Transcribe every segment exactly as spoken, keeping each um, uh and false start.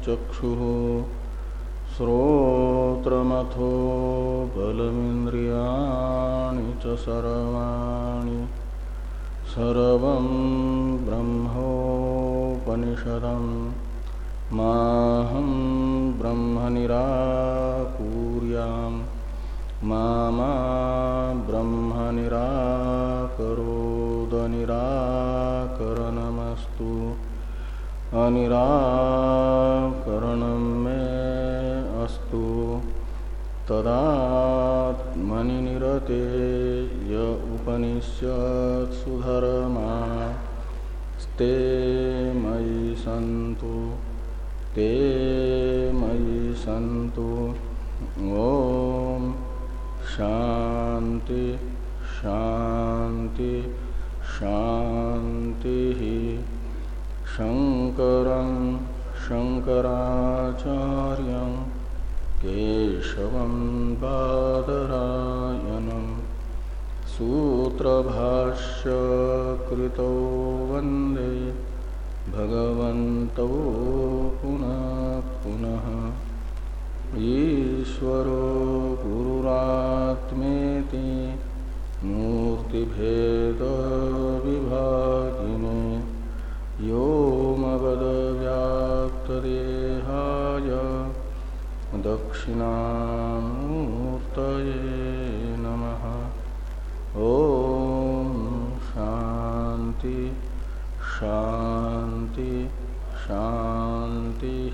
चक्षुः श्रोत्रमथो बलमिन्द्रियाणि च सर्वाणि सर्वं ब्रह्मोपनिषदम् माहं ब्रह्म निराकुर्याम् मा मा ब्रह्म निराकरोद निराकरणमस्तु अनिराकरणं मे अस्तु तदात्मनि निरते य उपनिषत्सु धर्मास्ते मयि सन्तु ते मयि सन्तु। ओम शांति शांति शांति। शंकरं शंकराचार्यं केशवं बादरायणं सूत्रभाष्य कृतो वंदे भगवन्तौ पुनः पुनः। ईश्वरो गुरुरात्मेति मूर्तिभेद विभागिने व्योमवद्व्याप्तदेहाय दक्षिणामूर्तये नमः। ओम शांति शांति शांति।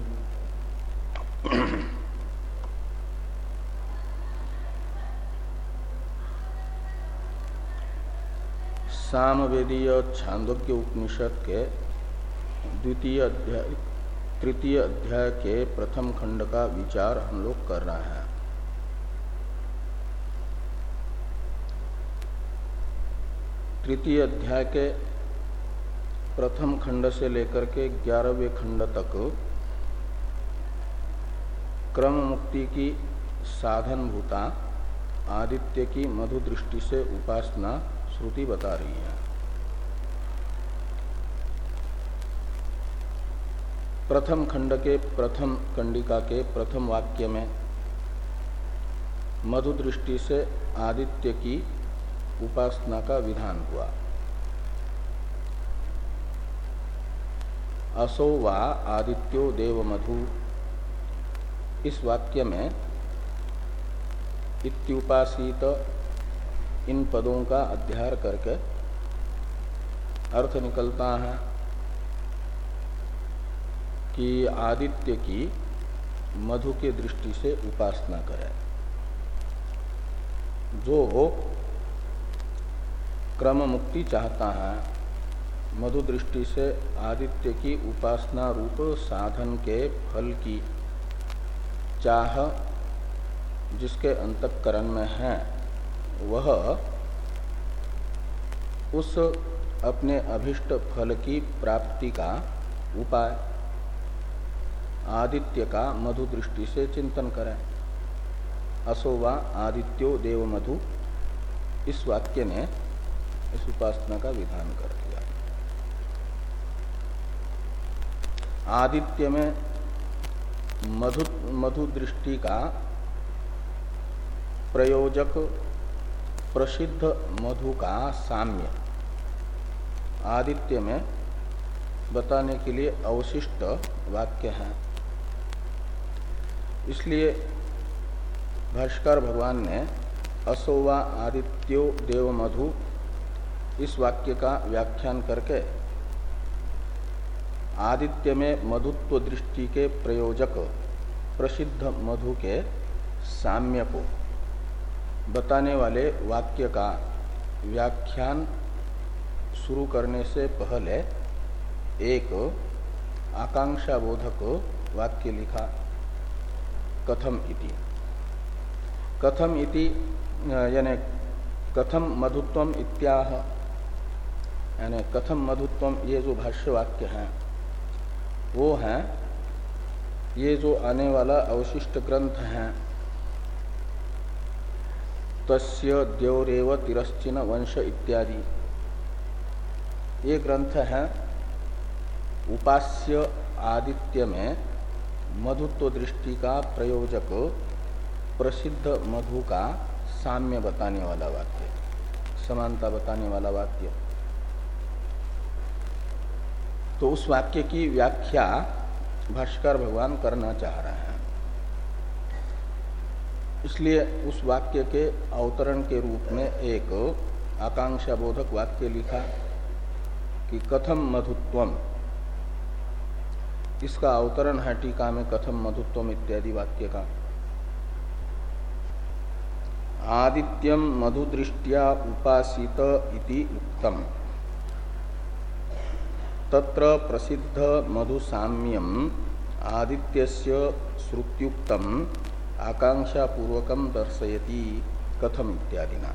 सामवेदीय छांदोग्य उपनिषद के द्वितीय अध्याय तृतीय अध्याय के प्रथम खंड का विचार हम लोग कर रहे हैं। तृतीय अध्याय के प्रथम खंड से लेकर के ग्यारहवें खंड तक क्रम मुक्ति की साधनभूता आदित्य की मधु दृष्टि से उपासना श्रुति बता रही है। प्रथम खंड के प्रथम कंडिका के प्रथम वाक्य में मधु दृष्टि से आदित्य की उपासना का विधान हुआ। असो वा आदित्यो देव मधु, इस वाक्य में इत्युपासित इन पदों का अध्ययन करके अर्थ निकलता है कि आदित्य की मधु के दृष्टि से उपासना करें। जो क्रम मुक्ति चाहता है, मधु दृष्टि से आदित्य की उपासना रूप साधन के फल की चाह जिसके अंतःकरण में है, वह उस अपने अभिष्ट फल की प्राप्ति का उपाय आदित्य का मधु दृष्टि से चिंतन करें। असो वा आदित्यो देव मधु, इस वाक्य ने इस उपासना का विधान कर दिया। आदित्य में मधु मधु दृष्टि का प्रयोजक प्रसिद्ध मधु का साम्य आदित्य में बताने के लिए अवशिष्ट वाक्य हैं। इसलिए भाष्कर भगवान ने असोवा आदित्यो देव मधु इस वाक्य का व्याख्यान करके आदित्य में मधुत्व दृष्टि के प्रयोजक प्रसिद्ध मधु के साम्य को बताने वाले वाक्य का व्याख्यान शुरू करने से पहले एक आकांक्षा बोधक वाक्य लिखा, कथम इति। कथम इति यानी कथम मधुत्वम इत्याह, यानी कथम मधुत्वम, ये जो भाष्य वाक्य हैं वो हैं ये जो आने वाला अवशिष्ट ग्रंथ हैं, तस्य द्यौरेव तिरश्चिन वंश इत्यादि, ये ग्रंथ हैं उपास्य आदित्य में मधुत्व दृष्टि का प्रयोजक प्रसिद्ध मधु का साम्य बताने वाला वाक्य, समानता बताने वाला वाक्य। तो उस वाक्य की व्याख्या भाष्यकार भगवान करना चाह रहे हैं। इसलिए उस वाक्य के अवतरण के रूप में एक आकांक्षा बोधक वाक्य लिखा कि कथम मधुत्वम। इसका अवतरण है टीका में कथम मधुत्वम इत्यादि वाक्य का। आदित्यम मधुदृष्टिया उपासित इति उक्तम तत्र प्रसिद्ध मधुसाम्यम आदित्यस्य श्रुत्युक्तम आकांक्षा पूर्वकम दर्शयति कथम इत्यादिना।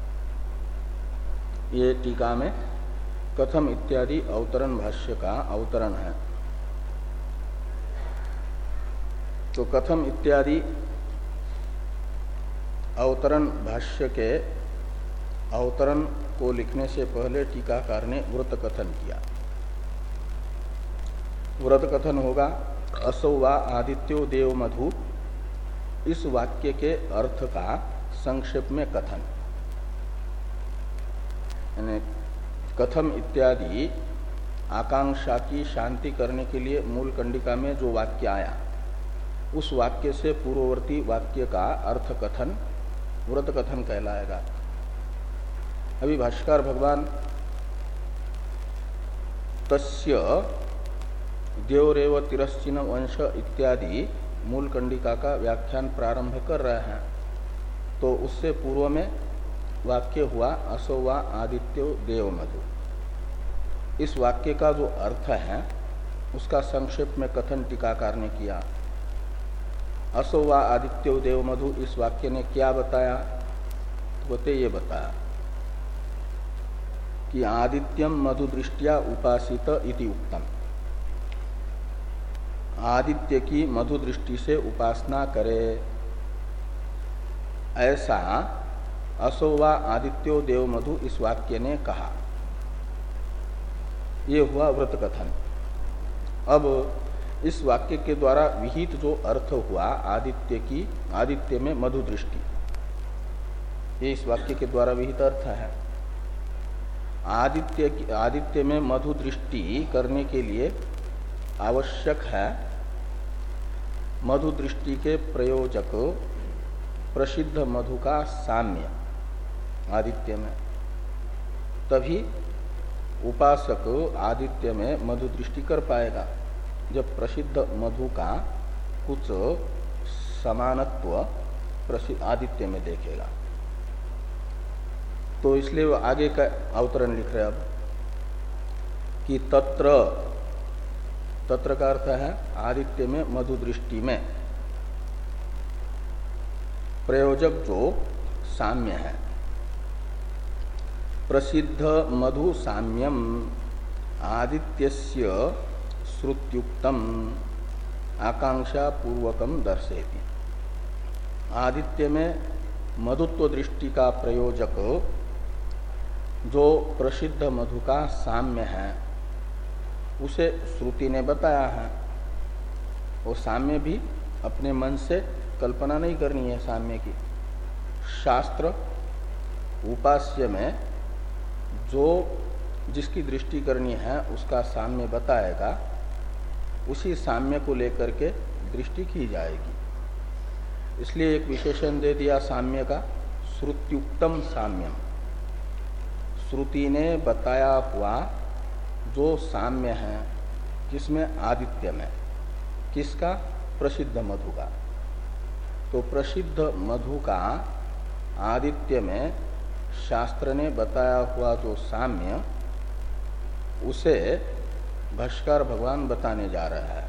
ये टीका में कथम इत्यादि अवतरण भाष्य का अवतरण है। तो कथम इत्यादि अवतरण भाष्य के अवतरण को लिखने से पहले टीकाकार ने व्रत कथन किया। व्रत कथन होगा असौ वा आदित्यो देव मधु। इस वाक्य के अर्थ का संक्षेप में कथन, यानी कथम इत्यादि आकांक्षा की शांति करने के लिए मूल कंडिका में जो वाक्य आया, उस वाक्य से पूर्ववर्ती वाक्य का अर्थ कथन व्रत कथन कहलाएगा। अभी भाष्यकार भगवान तस्य देवरेव तिरश्चिन वंश इत्यादि मूल कंडिका का व्याख्यान प्रारंभ कर रहे हैं। तो उससे पूर्व में वाक्य हुआ असो वा आदित्यो देव मधु। इस वाक्य का जो अर्थ है उसका संक्षेप में कथन टीकाकार ने किया। असो वा आदित्यो देव मधु इस वाक्य ने क्या बताया? तो बोलते ये बताया कि आदित्यम मधु दृष्टिया उपासित इति उक्तम। आदित्य की मधु दृष्टि से उपासना करे, ऐसा असो वा आदित्यो देव मधु इस वाक्य ने कहा। ये हुआ व्रत कथन। अब इस वाक्य के द्वारा विहित जो अर्थ हुआ आदित्य की, आदित्य में मधु दृष्टि, ये इस वाक्य के द्वारा विहित अर्थ है। आदित्य की आदित्य में मधु दृष्टि करने के लिए आवश्यक है मधु दृष्टि के प्रयोजक प्रसिद्ध मधु का साम्य आदित्य में, तभी उपासक आदित्य में मधु दृष्टि कर पाएगा। जब प्रसिद्ध मधु का कुछ समानत्व प्रसिद्ध आदित्य में देखेगा। तो इसलिए वो आगे का अवतरण लिख रहे हैं अब कि तत्र, तत्र का अर्थ है आदित्य में मधु दृष्टि में प्रयोजक जो साम्य है, प्रसिद्ध मधु साम्यम आदित्यस्य श्रुत्युक्तम आकांक्षा पूर्वकम दर्शयति। आदित्य में मधुत्व दृष्टि का प्रयोजक जो प्रसिद्ध मधु का साम्य है उसे श्रुति ने बताया है। वो साम्य भी अपने मन से कल्पना नहीं करनी है साम्य की। शास्त्र उपास्य में जो जिसकी दृष्टि करनी है उसका साम्य बताएगा, उसी साम्य को लेकर के दृष्टि की जाएगी। इसलिए एक विशेषण दे दिया साम्य का, श्रुत्युक्तम साम्यम। श्रुति ने बताया हुआ जो साम्य है, किसमें? आदित्य में। किसका? प्रसिद्ध मधु का। तो प्रसिद्ध मधु का आदित्य में शास्त्र ने बताया हुआ जो साम्य, उसे भाष्यकार भगवान बताने जा रहा है।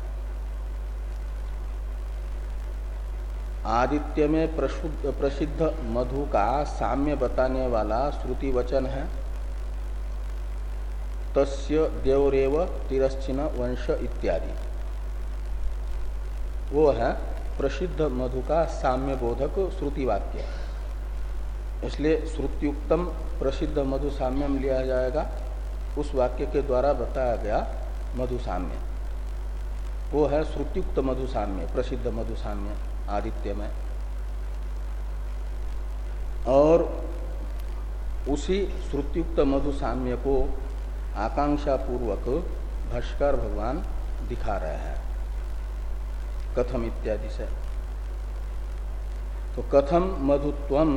आदित्य में प्रसिद्ध मधु का साम्य बताने वाला श्रुति वचन है तस्य देवरेव तिरश्चिन वंश इत्यादि। वो है प्रसिद्ध मधु का साम्य बोधक श्रुति वाक्य। इसलिए श्रुत्युक्तम प्रसिद्ध मधु साम्यम लिया जाएगा उस वाक्य के द्वारा बताया गया मधु साम्य। वो है श्रुतियुक्त मधुसाम्य, प्रसिद्ध मधुसाम्य आदित्य में। और उसी श्रुतियुक्त मधुसाम्य को आकांक्षा पूर्वक भाष्कर भगवान दिखा रहे हैं कथम इत्यादि से। तो कथम मधुत्वम,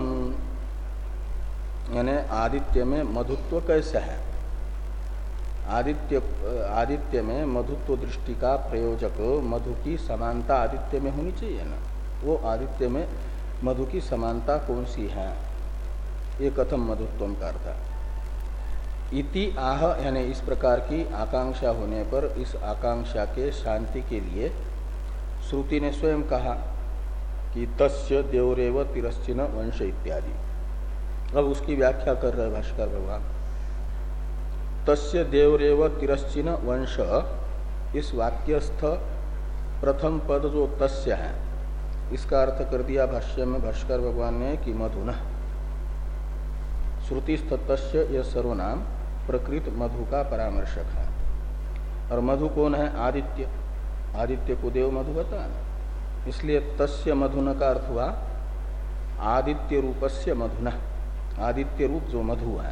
यानी आदित्य में मधुत्व कैसे है। आदित्य आदित्य में मधुत्व दृष्टि का प्रयोजक मधु की समानता आदित्य में होनी चाहिए ना। वो आदित्य में मधु की समानता कौन सी है, ये कथम मधुत्वम का अर्थ है। इति आह, यानी इस प्रकार की आकांक्षा होने पर इस आकांक्षा के शांति के लिए श्रुति ने स्वयं कहा कि तस्य देवरेव तिरश्चिन वंश इत्यादि। अब उसकी व्याख्या कर रहे भाष्कर भगवान। तस्य देवरेव तिरश्चिन वंश, इस वाक्यस्थ प्रथम पद जो तस्य है, इसका अर्थ कर दिया भाष्य में भाष्कर भगवान ने कि मधुना। श्रुतिस्थ तस्य यह सर्वनाम प्रकृत मधु का परामर्शक है। और मधु कौन है, आदित्य। आदित्य को देव मधु बता है, इसलिए तस्य मधुन का अर्थ हुआ आदित्य रूपस्य मधुना। आदित्य रूप जो मधु है,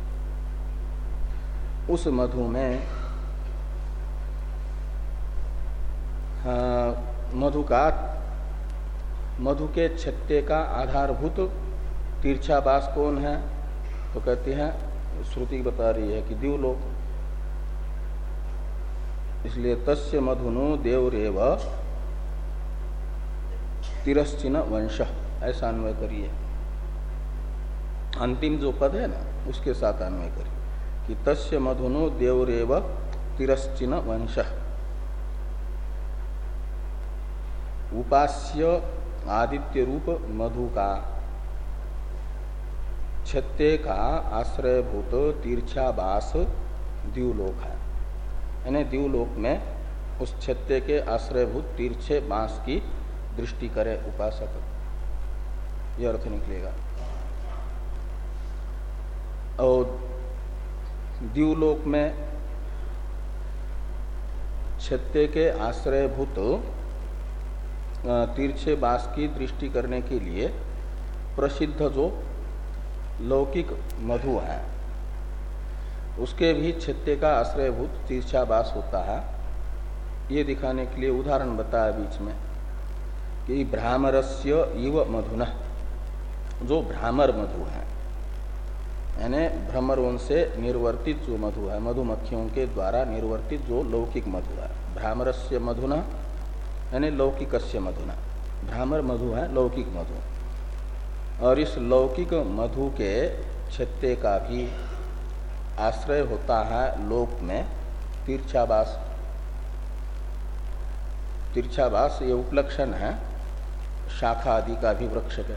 उस मधु में मधु का मधु के छत्ते का आधारभूत तीर्छाबास कौन है, तो कहते हैं श्रुति बता रही है कि दिवलोक। इसलिए तस्य मधुनो देवरेव तिरश्चिन वंश, ऐसा अन्वय करिए। अंतिम जो पद है ना, उसके साथ अन्वय करिए कि तस्य मधुनो देवरेव तिरश्चिन वंश। उपास्य आदित्य रूप मधु का छत्ते का आश्रयभूत तीर्छाबास द्यूलोक है। यानी द्यूलोक में उस छत्ते के आश्रयभूत तीर्छे बांस की दृष्टि करे उपासक, यह अर्थ निकलेगा। और द्यूलोक में छत्ते के आश्रयभूत तीर्छे बांस की दृष्टि करने के लिए प्रसिद्ध जो लौकिक मधु है, उसके भी छत्ते का आश्रयभूत तीर्छाबास होता है। ये दिखाने के लिए उदाहरण बताया बीच में कि भ्रामरस्य इव मधुना, जो भ्रामर मधु है, यानी भ्रमरों से निर्वर्तित जो मधु है, मधुमक्खियों के द्वारा निर्वर्तित जो लौकिक मधु है। भ्रामरस्य मधुना यानी लौकिकस्य मधुना, भ्रामर मधु है लौकिक मधु। और इस लौकिक मधु के छत्ते का भी आश्रय होता है लोक में तीर्छाबास। तीर्छाबास ये उपलक्षण है शाखा आदि का भी वृक्ष है।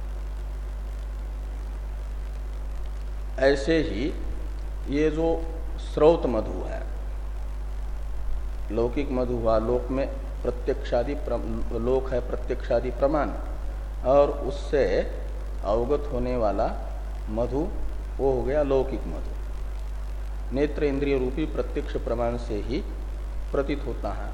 ऐसे ही ये जो स्रोत मधु है, लौकिक मधु हुआ लोक में प्रत्यक्षादि, लोक है प्रत्यक्षादि प्रमाण, और उससे अवगत होने वाला मधु वो हो गया लौकिक मधु। नेत्र इंद्रिय रूपी प्रत्यक्ष प्रमाण से ही प्रतीत होता है।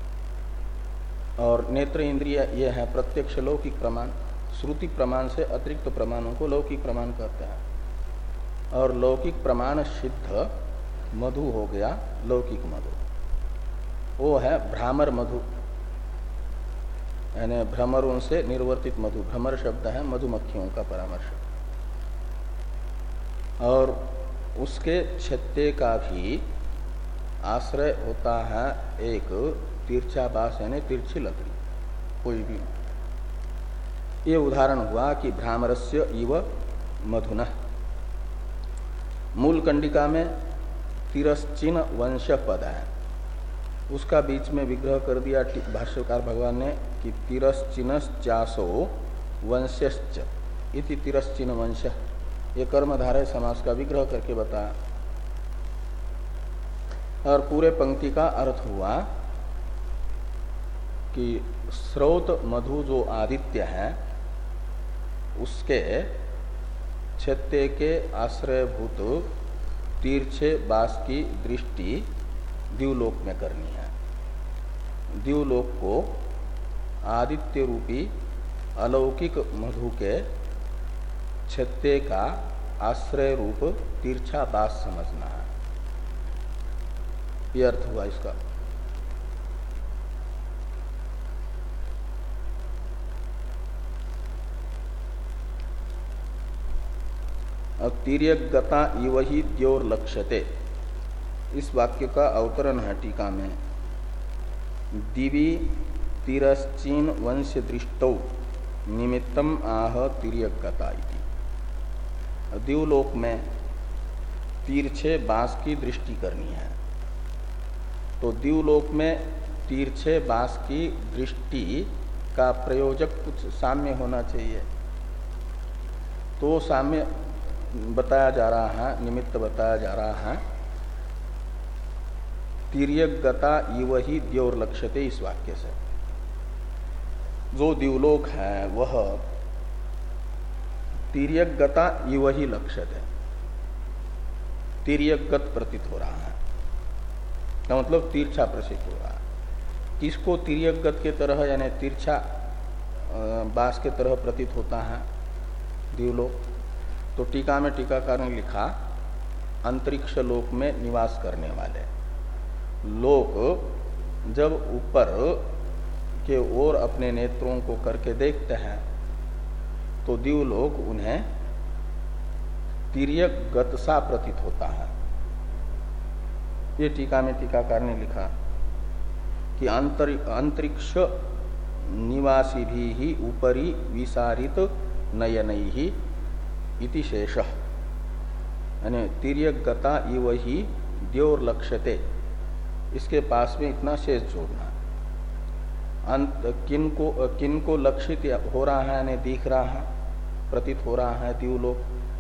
और नेत्र इंद्रिय ये है प्रत्यक्ष लौकिक प्रमाण। श्रुति प्रमाण से अतिरिक्त प्रमाणों को लौकिक प्रमाण कहते हैं। और लौकिक प्रमाण सिद्ध मधु हो गया लौकिक मधु, वो है भ्रामर मधु, यानी भ्रमरों से निर्वर्तित मधु। भ्रमर शब्द है मधुमक्खियों का परामर्श। और उसके छत्ते का भी आश्रय होता है एक तीर्छाबास, यानी तिरछी लकड़ी कोई भी। ये उदाहरण हुआ कि भ्रामरस्य इव मधुना। मूल कंडिका में तिरश्चिन वंश पद है, उसका बीच में विग्रह कर दिया भाष्यकार भगवान ने कि तिरश्चिनश्चासो वंश्यश्च इति तिरश्चिन वंश। ये कर्मधारय समास का विग्रह करके बताया। और पूरे पंक्ति का अर्थ हुआ कि स्रोत मधु जो आदित्य है, उसके छत्ते के आश्रयभूत तीर्छे बास की दृष्टि द्यूलोक में करनी है। द्युलोक को आदित्य रूपी अलौकिक मधु के छत्ते का आश्रय रूप तीर्छा बास समझना है। यह अर्थ हुआ इसका। अब तिर्यगता इव ही द्योर लक्ष्यते, इस वाक्य का अवतरण है टीका में। दिवी तिरश्चीन वंश दृष्टौ निमित्तम आह तिर्यगता इति। द्युलोक में तीरछे बांस की दृष्टि करनी है, तो द्युलोक में तीरछे बांस की दृष्टि का प्रयोजक कुछ साम्य होना चाहिए। तो साम्य बताया जा रहा है, निमित्त बताया जा रहा है तिर्यगता इव ही द्योर लक्ष्यते, इस वाक्य से। जो द्युलोक है वह तिर्यगता इव ही लक्ष्यते, तिर्यगत प्रतीत हो रहा है, का मतलब तिरछा प्रसिद्ध हो रहा है। किसको तिर्यगत के तरह यानी तिरछा बास के तरह प्रतीत होता है द्युलोक? तो टीका में टीकाकार ने लिखा अंतरिक्ष लोक में निवास करने वाले लोग जब ऊपर के ओर अपने नेत्रों को करके देखते हैं तो द्युलोक उन्हें तिर्यगत सा प्रतीत होता है। ये टीका में टीकाकार ने लिखा कि अंतरिक्ष निवासी भी ही ऊपरी विसारित नयनई ही इति शेषः, यानी तिर्यगता इव ही द्योर लक्ष्यते, इसके पास में इतना शेष जोड़ना। अंत किन को किन को लक्षित हो रहा है यानी दिख रहा है, प्रतीत हो रहा है द्युलोक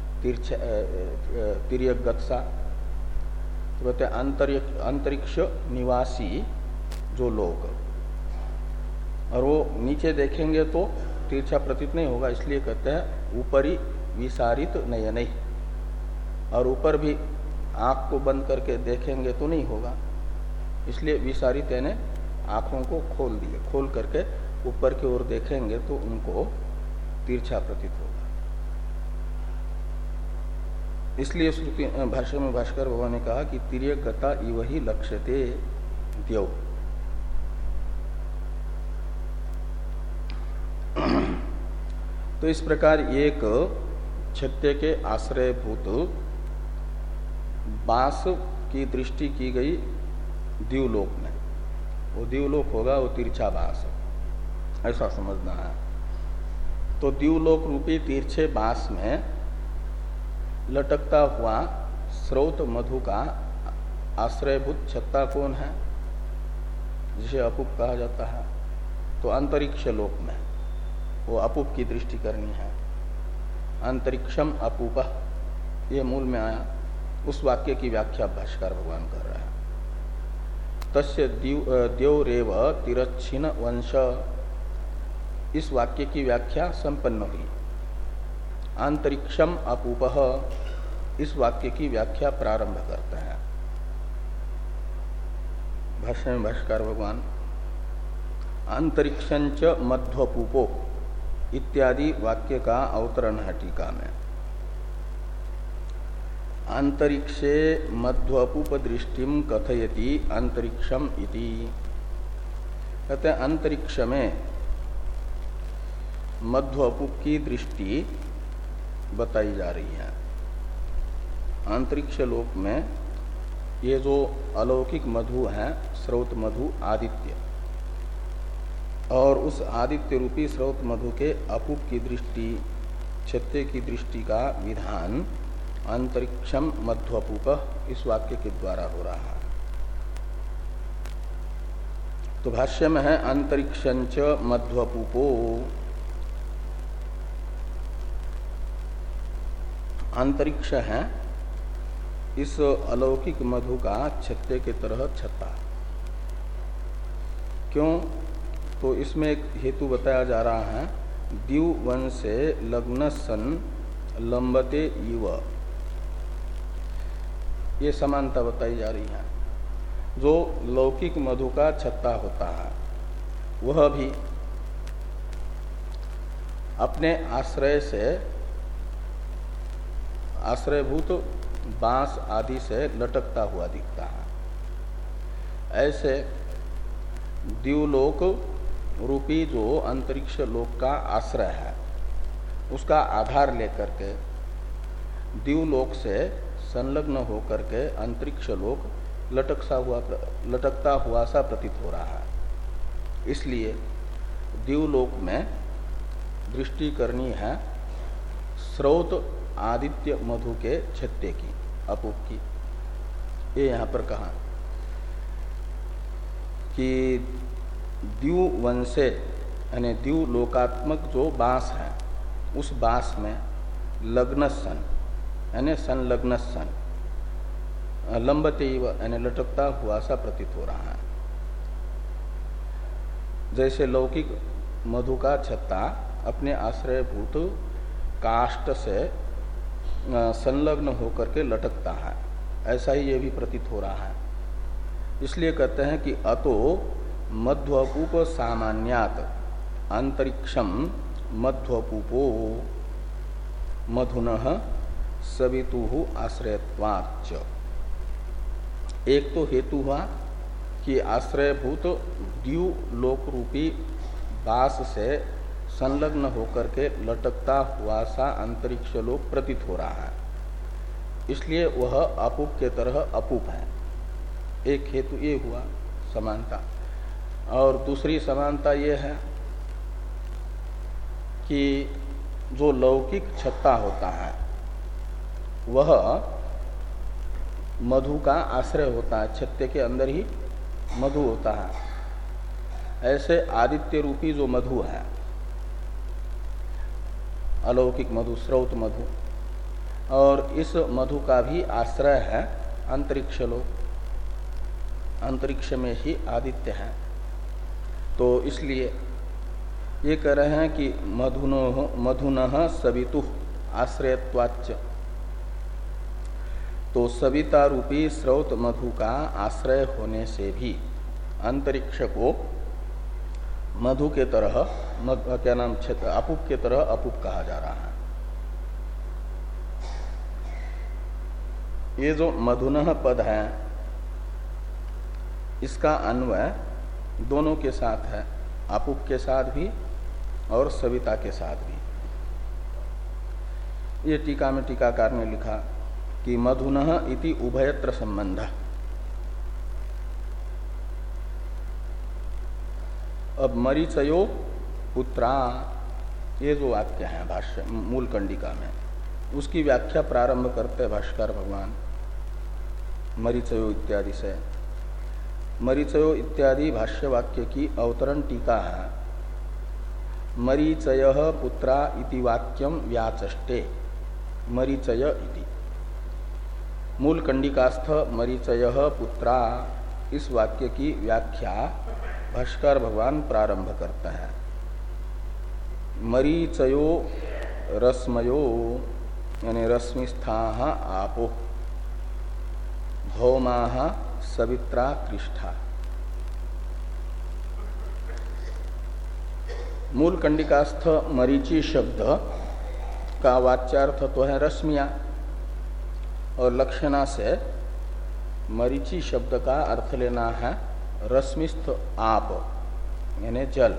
तिर्यगत सा? तो कहते हैं अंतरिक्ष अंतरिक्ष निवासी जो लोग, और वो नीचे देखेंगे तो तिरछा प्रतीत नहीं होगा, इसलिए कहते हैं ऊपरी विसारित नयनई, और ऊपर भी आंख को बंद करके देखेंगे तो नहीं होगा, इसलिए विसारित यानी आंखों को खोल दिए, खोल करके ऊपर की ओर देखेंगे तो उनको तिरछा प्रतीत होगा। इसलिए श्रुति भाष्य में भास्कर भगवान ने कहा कि तिर्यगता इव ही लक्ष्यते द्यौ। तो इस प्रकार एक छत्ते के आश्रयभूत बांस की दृष्टि की गई द्युलोक में, वो द्युलोक होगा वो तिरछा बांस, ऐसा समझना है। तो द्युलोक रूपी तिरछे बांस में लटकता हुआ स्रोत मधु का आश्रयभूत छत्ता कौन है, जिसे अपूप कहा जाता है? तो अंतरिक्ष लोक में वो अपूप की दृष्टि करनी है। अंतरिक्षम अपूप, ये मूल में आया, उस वाक्य की व्याख्या भाष्कर भगवान कर रहे हैं। तस्य द्योरेव तिरच्छिन वंश, इस वाक्य की व्याख्या संपन्न हुई। अंतरिक्षम अपूपः, इस वाक्य की व्याख्या प्रारंभ करते हैं भाष्य में भाष्कर भगवान। अंतरिक्षंच मध्वपूपो इत्यादि वाक्य का अवतरण है टीका में। अंतरिक्षे मध्वपूप दृष्टिम कथयति अंतरिक्षम इति, कहते हैं अंतरिक्ष में मध्वपूप की दृष्टि बताई जा रही है। अंतरिक्ष लोक में ये जो अलौकिक मधु है, स्रोत मधु आदित्य, और उस आदित्य रूपी स्रोत मधु के अपूप की दृष्टि, छत्ते की दृष्टि का विधान अंतरिक्षम मध्वपूप, इस वाक्य के द्वारा हो रहा है। तो भाष्य में है अंतरिक्षंच मध्वपूपो, अंतरिक्ष है इस अलौकिक मधु का छत्ते के तरह छत्ता। क्यों? तो इसमें एक हेतु बताया जा रहा है, द्युवन से लग्न सन लंबते इव, ये समानता बताई जा रही है। जो लौकिक मधु का छत्ता होता है वह भी अपने आश्रय से आश्रयभूत बांस आदि से लटकता हुआ दिखता है। ऐसे द्युलोक रूपी जो अंतरिक्ष लोक का आश्रय है उसका आधार लेकर के द्युलोक से संलग्न होकर के अंतरिक्ष लोक लटकता हुआ लटकता हुआ सा प्रतीत हो रहा है। इसलिए द्युलोक में दृष्टि करनी है स्रोत आदित्य मधु के छत्ते की, अपूप की। ये यहाँ पर कहा कि द्युवंशे यानी द्युलोकात्मक जो बांस है उस बांस में लग्न सन यानी संलग्न सन लंबते यानी लटकता हुआ सा प्रतीत हो रहा है। जैसे लौकिक मधु का छत्ता अपने आश्रयभूत काष्ठ से संलग्न होकर के लटकता है, ऐसा ही ये भी प्रतीत हो रहा है। इसलिए कहते हैं कि अतो मध्वपूप सामान्यात अंतरिक्षम मध्वपूपो मधुनः सवितु आश्रयत्वाच्च। एक तो हेतु हुआ कि आश्रयभूत द्यु लोक रूपी बास से संलग्न होकर के लटकता हुआ सा अंतरिक्ष लोक प्रतीत हो रहा है, इसलिए वह अपूप के तरह अपूप है। एक हेतु ये हुआ समानता। और दूसरी समानता ये है कि जो लौकिक छत्ता होता है वह मधु का आश्रय होता है, छत्ते के अंदर ही मधु होता है। ऐसे आदित्य रूपी जो मधु है, अलौकिक मधु, स्रोत मधु, और इस मधु का भी आश्रय है अंतरिक्ष लोक, अंतरिक्ष में ही आदित्य है। तो इसलिए ये कह रहे हैं कि मधुनो मधुनः सवितु आश्रयत्वाच्च। तो सविता रूपी स्रोत मधु का आश्रय होने से भी अंतरिक्ष को मधु के तरह मध, क्या नाम क्षेत्र अपूप के तरह अपूप कहा जा रहा है। ये जो मधुनः पद है इसका अन्वय दोनों के साथ है, अपूप के साथ भी और सविता के साथ भी। ये टीका में टीकाकार ने लिखा कि मधुनः इति उभयत्र संबंध। अब मरीचयो पुत्रा ये जो वाक्य है भाष्य मूल कंडिका में, उसकी व्याख्या प्रारंभ करते भाष्कर भगवान मरीचयो इत्यादि से। मरीचयो इत्यादि भाष्य वाक्य की अवतरण टीका है। मरीचय पुत्रा इति वाक्यम व्याचष्टे मरीचय इति। मूल कंडिकास्थ मरीचय पुत्रा इस वाक्य की व्याख्या भाष्कर भगवान प्रारंभ करते हैं। मरीचयो रश्मयो यानी रश्मिस्थाः आपो भौमाः सवित्रा कृष्ठा। मूल कंडिकास्थ मरीचि शब्द का वाच्यार्थ तो है रश्मियां, और लक्षणा से मरीचि शब्द का अर्थ लेना है रश्मिस्थ आप यानी जल।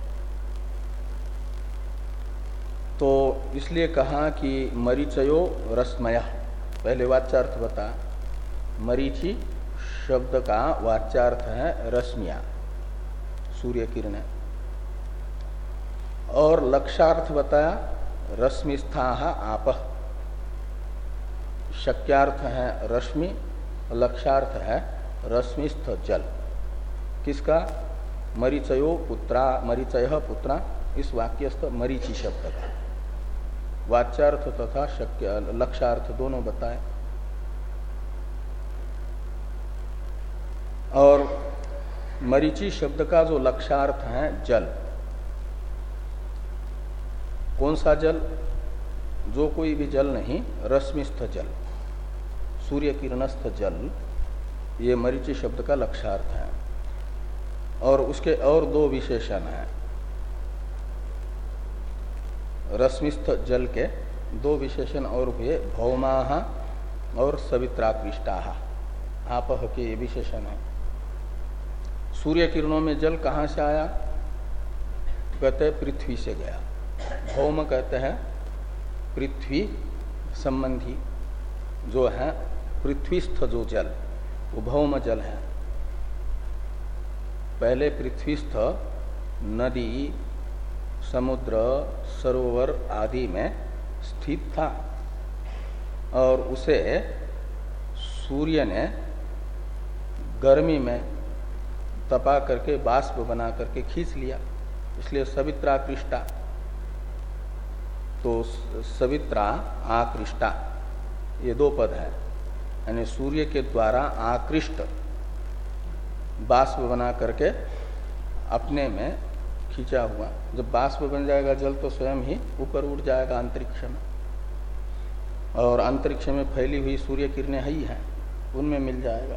तो इसलिए कहा कि मरीचयो रश्मय, पहले वाच्यार्थ बता। मरीचि शब्द का वाच्यार्थ है रश्मियां, सूर्य किरणें, और लक्षार्थ बताया रश्मिस्थाः आपः। शक्यार्थ है रश्मि, लक्षार्थ है रश्मिस्थ जल। किसका? मरीचयो पुत्रा, मरीचय पुत्रा, इस वाक्यस्थ मरीचि शब्द का वाच्यार्थ तथा शक्य लक्षार्थ दोनों बताए। और मरीचि शब्द का जो लक्षार्थ है जल, कौन सा जल? जो कोई भी जल नहीं, रश्मिस्थ जल, सूर्य किरणस्थ जल, ये मरीचि शब्द का लक्षार्थ है। और उसके और दो विशेषण हैं, रश्मिस्थ जल के दो विशेषण और हुए, भौमाः और सवित्राकृष्टाः, आपह के ये विशेषण है। सूर्य किरणों में जल कहाँ से आया? तो कहते हैं पृथ्वी से गया। भौम कहते हैं पृथ्वी संबंधी जो है, पृथ्वीस्थ जो जल वो भौम जल है। पहले पृथ्वीस्थ नदी, समुद्र, सरोवर आदि में स्थित था और उसे सूर्य ने गर्मी में तपा करके बाष्प बना करके खींच लिया, इसलिए सवित्राकृष्टा। तो सवित्रा आकृष्टा ये दो पद है, यानी सूर्य के द्वारा आकृष्ट बाष्प बना करके अपने में खींचा हुआ। जब बाष्प बन जाएगा जल तो स्वयं ही ऊपर उड़ जाएगा अंतरिक्ष में, और अंतरिक्ष में फैली हुई सूर्य किरणें ही हैं, उनमें मिल जाएगा।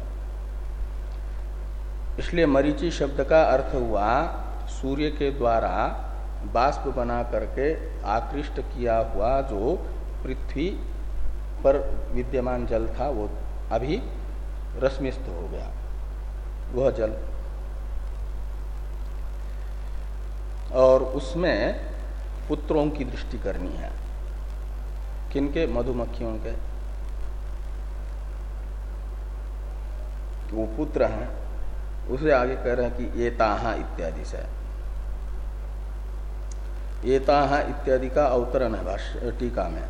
इसलिए मरीचि शब्द का अर्थ हुआ सूर्य के द्वारा बाष्प बना करके आकृष्ट किया हुआ जो पृथ्वी पर विद्यमान जल था, वो अभी रश्मिस्थ हो गया वह जल। और उसमें पुत्रों की दृष्टि करनी है। किनके? मधुमक्खियों के। वो पुत्र हैं, उसे आगे कह रहे हैं कि एताहा इत्यादि से। एताहा इत्यादि का अवतरण है भाष्य टीका में।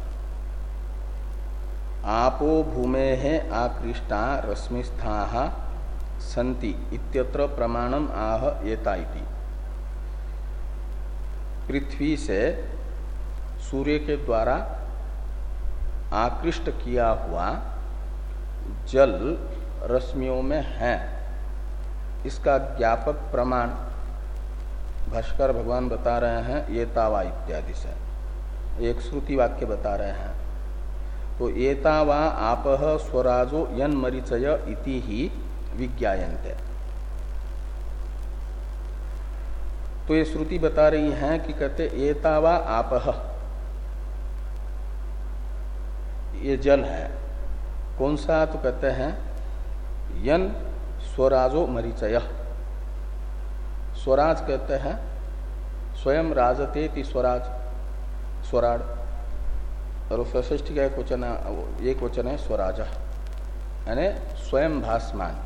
आपो भूमेः आकृष्टा रश्मिस्थाः सन्ति इत्यत्र प्रमाणम आह एता इति। पृथ्वी से सूर्य के द्वारा आकृष्ट किया हुआ जल रश्मियों में है, इसका ज्ञापक प्रमाण भाष्कर भगवान बता रहे हैं एतावा इत्यादि से। एक श्रुति वाक्य बता रहे हैं। तो एतावा आपह स्वराजो यन्मरीचय इति ही विज्ञायन्ते। तो ये श्रुति बता रही है कि कहते एतावा आपह, ये जल है। कौन सा? तो कहते हैं यन स्वराजो मरीचय। स्वराज कहते हैं स्वयं राजते ति स्वराज, स्वराड। और षष्ठी का एक वचन है, एक वचन है स्वराज, यानी स्वयं भासमान।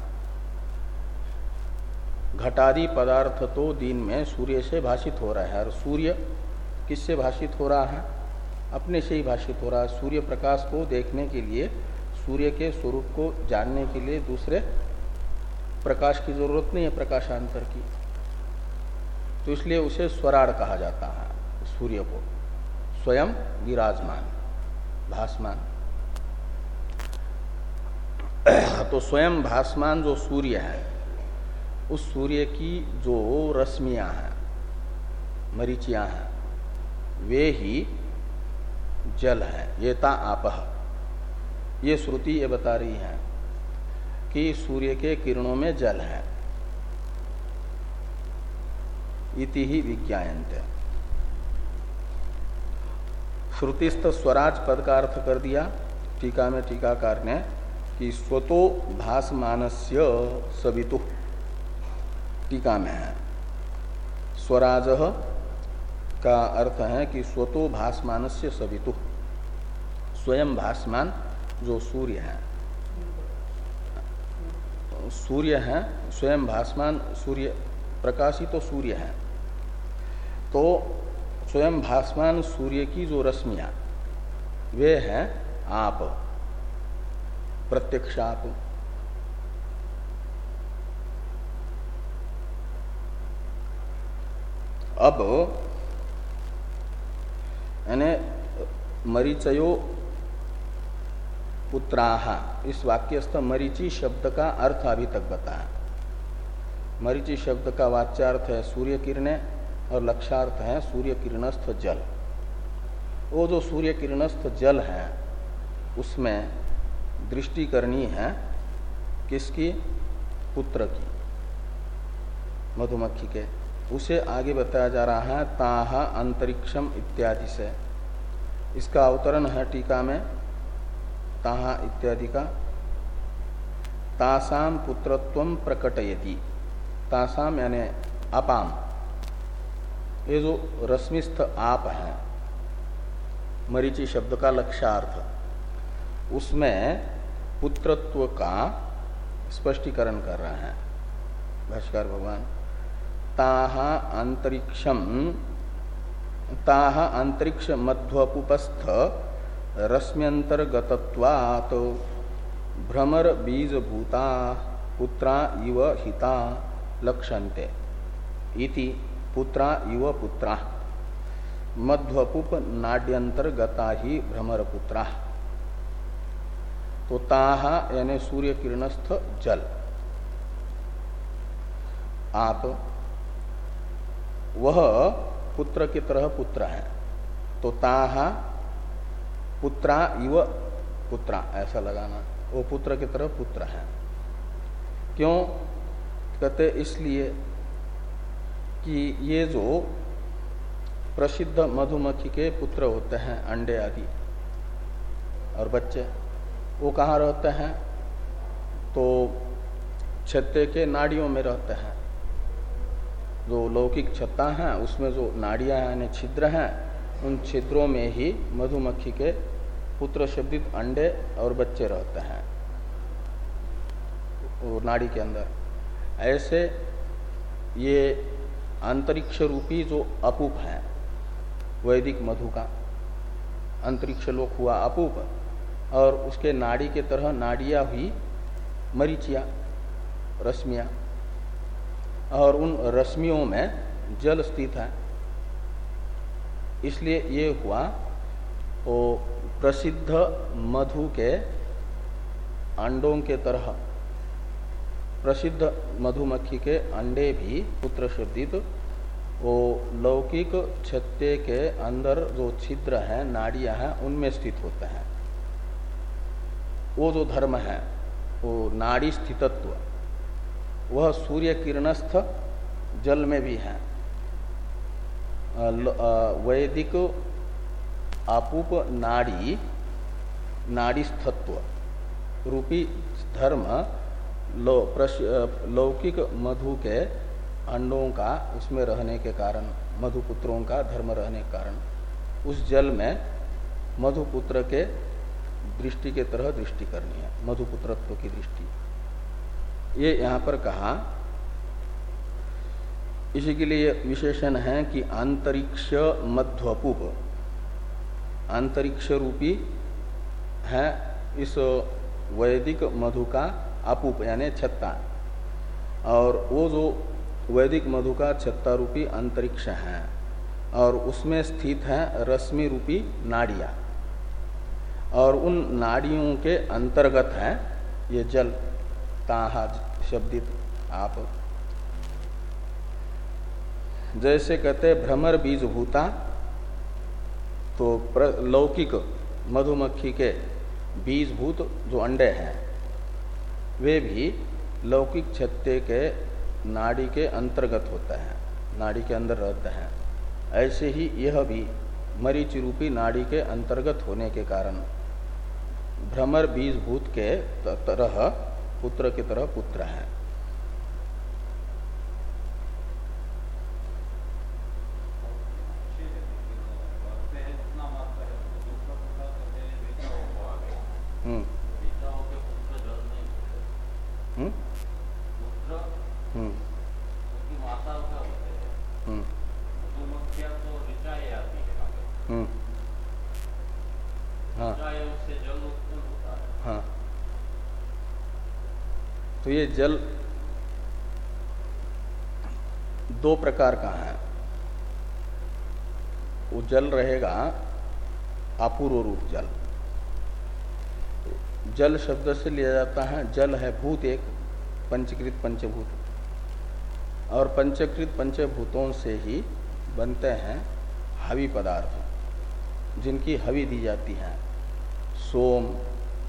घटादि पदार्थ तो दिन में सूर्य से भाषित हो रहा है, और सूर्य किससे भाषित हो रहा है? अपने से ही भाषित हो रहा है। सूर्य प्रकाश को देखने के लिए, सूर्य के स्वरूप को जानने के लिए दूसरे प्रकाश की जरूरत नहीं है, प्रकाशांतर की। तो इसलिए उसे स्वराड कहा जाता है, सूर्य को स्वयं विराजमान भासमान। तो स्वयं भासमान जो सूर्य है, उस सूर्य की जो रश्मियां हैं, मरीचियां हैं, वे ही जल है। एता आपह, ये श्रुति ये बता रही है कि सूर्य के किरणों में जल है। इति ही विज्ञायन्ते। श्रुतिस्थ स्वराज पद का अर्थ कर दिया टीका में टीकाकार ने कि स्वतो भासमानस्य सवितु। टीका में है स्वराज का अर्थ है कि स्वतो भासमानस्य सवितु, स्वयं भासमान जो सूर्य है। सूर्य है स्वयं भासमान, सूर्य प्रकाशी तो सूर्य है। तो स्वयं भासमान सूर्य की जो रश्मियां वे हैं आप, प्रत्यक्ष आप। अब यानी मरीचयो पुत्राः, इस वाक्यस्थ मरीचि शब्द का अर्थ अभी तक बताया। मरीचि शब्द का वाच्यार्थ है सूर्य किरणें और लक्ष्यार्थ है सूर्य किरणस्थ जल। वो जो सूर्य किरणस्थ जल है उसमें दृष्टि करनी है किसकी? पुत्र की, मधुमक्खी के, उसे आगे बताया जा रहा है ताह अंतरिक्षम इत्यादि से। इसका अवतरण है टीका में ताह इत्यादि का। तासाम पुत्रत्वम प्रकटयति, तासाम यानी अपाम, ये जो रश्मिस्थ आप है मरीचि शब्द का लक्ष्यार्थ, उसमें पुत्रत्व का स्पष्टीकरण कर रहे हैं भाष्यकार भगवान। ताह अंतरिक्षम, ताह अंतरिक्ष मध्वपुपस्थ रश्म्यंतर्गतत्वात् भ्रमर बीज भूता पुत्रा इव हिता लक्षन्ते इति पुत्रा इव पुत्रा मध्वपुप नाड्यंतर्गता ही भ्रमर पुत्रा। तो ताह यानी सूर्य किरणस्थ जल, आप, वह पुत्र की तरह पुत्र है। तो ताह पुत्रा इव पुत्रा, ऐसा लगाना, वो पुत्र की तरह पुत्र है। क्यों कहते? इसलिए कि ये जो प्रसिद्ध मधुमक्खी के पुत्र होते हैं, अंडे आदि और बच्चे, वो कहाँ रहते हैं? तो छत्ते के नाड़ियों में रहते हैं। जो लौकिक छत्ता है उसमें जो नाड़ियां यानी छिद्र हैं, उन छिद्रों में ही मधुमक्खी के पुत्र शब्दित अंडे और बच्चे रहते हैं वो नाड़ी के अंदर। ऐसे ये अंतरिक्ष रूपी जो अपूप है वैदिक मधु का, अंतरिक्ष लोक हुआ अपूप, और उसके नाड़ी के तरह नाड़ियां हुई मरीचिया, रश्मियां, और उन रश्मियों में जल स्थित है। इसलिए ये हुआ वो प्रसिद्ध मधु के अंडों के तरह, प्रसिद्ध मधुमक्खी के अंडे भी पुत्र शब्दित वो लौकिक छत्ते के अंदर जो छिद्र है, नाड़ियां हैं, उनमें स्थित होते हैं। वो जो धर्म है वो नाड़ी स्थितत्व, वह सूर्य किरणस्थ जल में भी है। वैदिक आपूप नाड़ी नाड़ीस्थत्व रूपी धर्म लो, लौकिक मधु के अंडों का उसमें रहने के कारण, मधुपुत्रों का धर्म रहने के कारण उस जल में मधुपुत्र के दृष्टि के तरह दृष्टि करनी है, मधुपुत्रत्व की दृष्टि। ये यहाँ पर कहा, इसी के लिए विशेषण है कि अंतरिक्ष मध्वपुप, अंतरिक्ष रूपी है इस वैदिक मधु का अपूप यानी छत्ता, और वो जो वैदिक मधु का छत्ता रूपी अंतरिक्ष है, और उसमें स्थित है रश्मि रूपी नाड़ियाँ, और उन नाड़ियों के अंतर्गत है ये जल, ताहा शब्दित आप। जैसे कहते भ्रमर बीज भूता, तो लौकिक मधुमक्खी के बीजभूत जो अंडे हैं वे भी लौकिक छत्ते के नाड़ी के अंतर्गत होते हैं, नाड़ी के अंदर रहते हैं। ऐसे ही यह भी मरीच रूपी नाड़ी के अंतर्गत होने के कारण भ्रमर बीजभूत के तरह पुत्र की तरह पुत्र है। हम्म हम्म हम्म हम्म हाँ हाँ, तो ये जल दो प्रकार का है। वो जल रहेगा अपूर्व रूप जल, जल शब्द से लिया जाता है, जल है भूत एक, पंचकृत पंचभूत, और पंचकृत पंचभूतों से ही बनते हैं हवि पदार्थ, जिनकी हवि दी जाती है। सोम,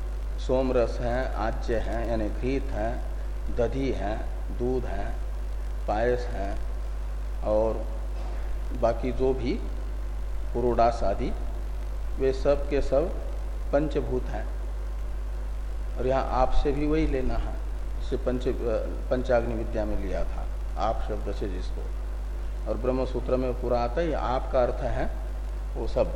सोम रस है, आज्य है यानी घृत है, दधी है, दूध है, पायस है और बाकी जो भी पुरोडास आदि, वे सब के सब पंचभूत हैं। और यहाँ आपसे भी वही लेना है, इसे पंच पंचाग्नि विद्या में लिया था आप शब्द से जिसको, और ब्रह्म सूत्र में पूरा आता है। आपका अर्थ है वो सब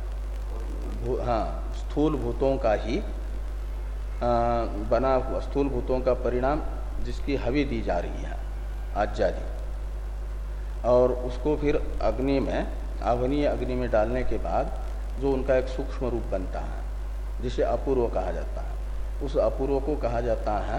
हाँ स्थूल भूतों का ही आ, बना हुआ, स्थूल भूतों का परिणाम जिसकी हवि दी जा रही है आज्यादि, और उसको फिर अग्नि में, आवनीय अग्नि में डालने के बाद जो उनका एक सूक्ष्म रूप बनता है जिसे अपूर्व कहा जाता है, उस अपूर्व को कहा जाता है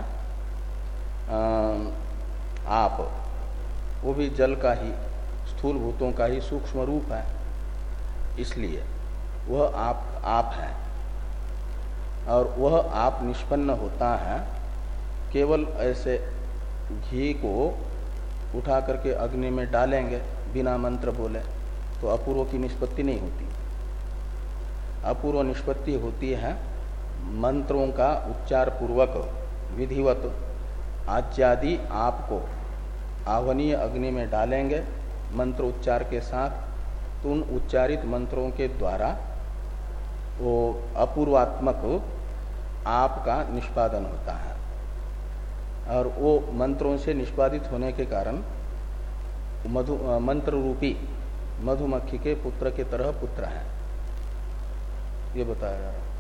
आप। वो भी जल का ही, स्थूल भूतों का ही सूक्ष्म रूप है, इसलिए वह आप आप है। और वह आप निष्पन्न होता है केवल ऐसे घी को उठा करके अग्नि में डालेंगे बिना मंत्र बोले तो अपूर्व की निष्पत्ति नहीं होती। अपूर्व निष्पत्ति होती है मंत्रों का उच्चार पूर्वक विधिवत आज्यादि आपको आवनीय अग्नि में डालेंगे मंत्र उच्चार के साथ, तो उन उच्चारित मंत्रों के द्वारा वो अपूर्वात्मक आपका निष्पादन होता है। और वो मंत्रों से निष्पादित होने के कारण मधु मंत्र रूपी मधुमक्खी के पुत्र के तरह पुत्र है, ये बताया जा रहा है।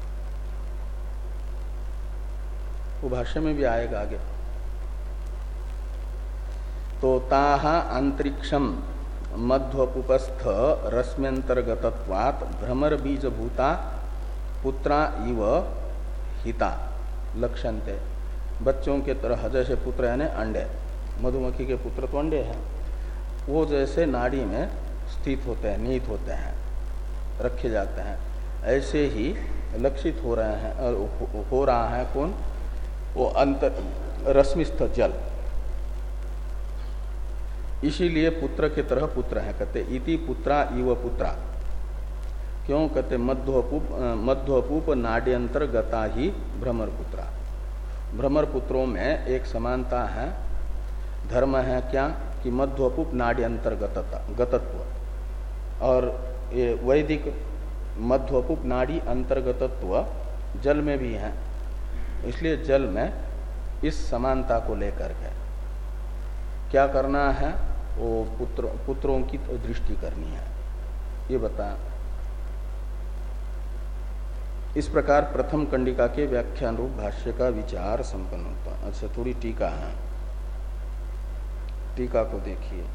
वो भाष्य में भी आएगा आगे। तो ताहा अंतरिक्षम मध्वपुपस्थ रश्म्यंतर्गतत्वात् भ्रमर बीज भूता पुत्रा इव हिता लक्षन्ते। बच्चों के तरह, जैसे पुत्र यानी अंडे, मधुमक्खी के पुत्र तो अंडे हैं, वो जैसे नाड़ी में स्थित होते हैं, नीत होते हैं, रखे जाते हैं, ऐसे ही लक्षित हो रहे हैं। और हो रहा है कौन? वो अंतर रश्मिस्थ जल। इसीलिए पुत्र के तरह पुत्र है, कहते इति पुत्रा इव पुत्रा। क्यों कहते? मध्वपूप मध्वपूप नाड्यंतर गता ही भ्रमर पुत्रा। भ्रमर पुत्रों में एक समानता है, धर्म है क्या कि मध्वपूप नाड्यंतर गतत्व, और ये वैदिक मध्वपूप नाड़ी अंतर्गतत्व जल में भी है। इसलिए जल में इस समानता को लेकर के क्या करना है? वो पुत्र पुत्रों की तो दृष्टि करनी है, ये बता। इस प्रकार प्रथम कंडिका के व्याख्यान रूप भाष्य का विचार संपन्न होता। अच्छा, थोड़ी टीका है, टीका को देखिए।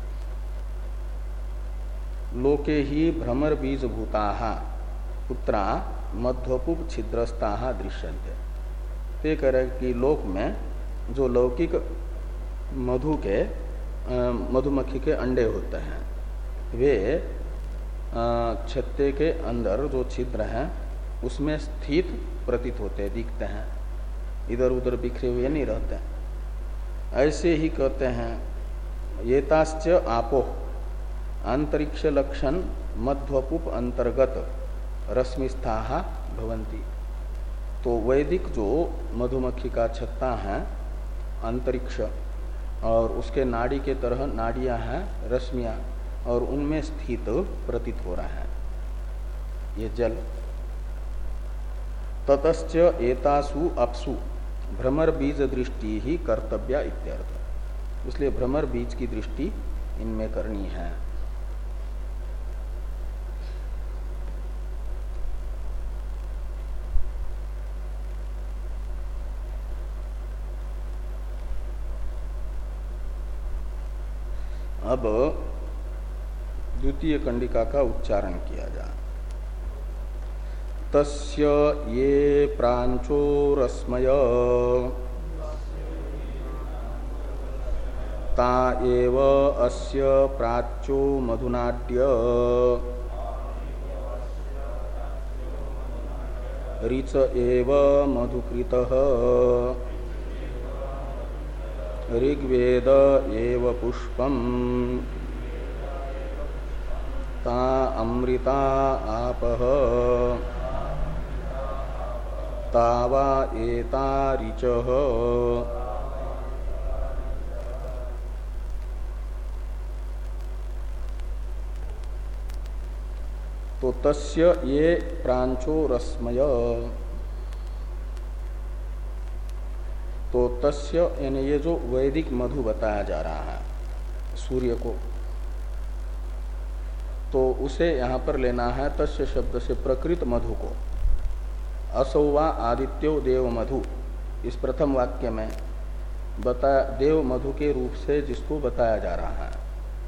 लोके ही भ्रमर बीज भूता पुत्रा मध्वपुप छिद्रस्ता दृश्यन्ते। ते करे कि लोक में जो लौकिक मधु के मधुमक्खी के अंडे होते हैं, वे छत्ते के अंदर जो छिद्र हैं उसमें स्थित प्रतीत होते, दिखते हैं, इधर उधर बिखरे हुए नहीं रहते। ऐसे ही कहते हैं येताश्च आपो अंतरिक्ष लक्षण मध्वपुप अंतर्गत रश्मिस्थाः भवन्ति। तो वैदिक जो मधुमक्खी का छत्ता है अंतरिक्ष, और उसके नाड़ी के तरह नाड़ियां हैं रश्मियां, और उनमें स्थित प्रतीत हो रहा है ये जल। ततश्च एतासु अपसु भ्रमर बीज दृष्टि ही कर्तव्या इत्यर्थ। इसलिए भ्रमर बीज की दृष्टि इनमें करनी है। अब द्वितीय कंडिका का उच्चारण किया जाए। तस्य ये प्रांचो रश्मय ता एव अस्य प्राच्यो मधुनाड्य ऋच एव मधुकृतः ऋग्वेद एव पुष्पम ता अमृता आपः तावा एता ऋचः। तो तस्य ये प्रांचो रश्मय, तो तस्य यानी ये जो वैदिक मधु बताया जा रहा है सूर्य को, तो उसे यहाँ पर लेना है तस्य शब्द से प्रकृत मधु को। असौ वा आदित्यो देव मधु, इस प्रथम वाक्य में बता देव मधु के रूप से जिसको बताया जा रहा है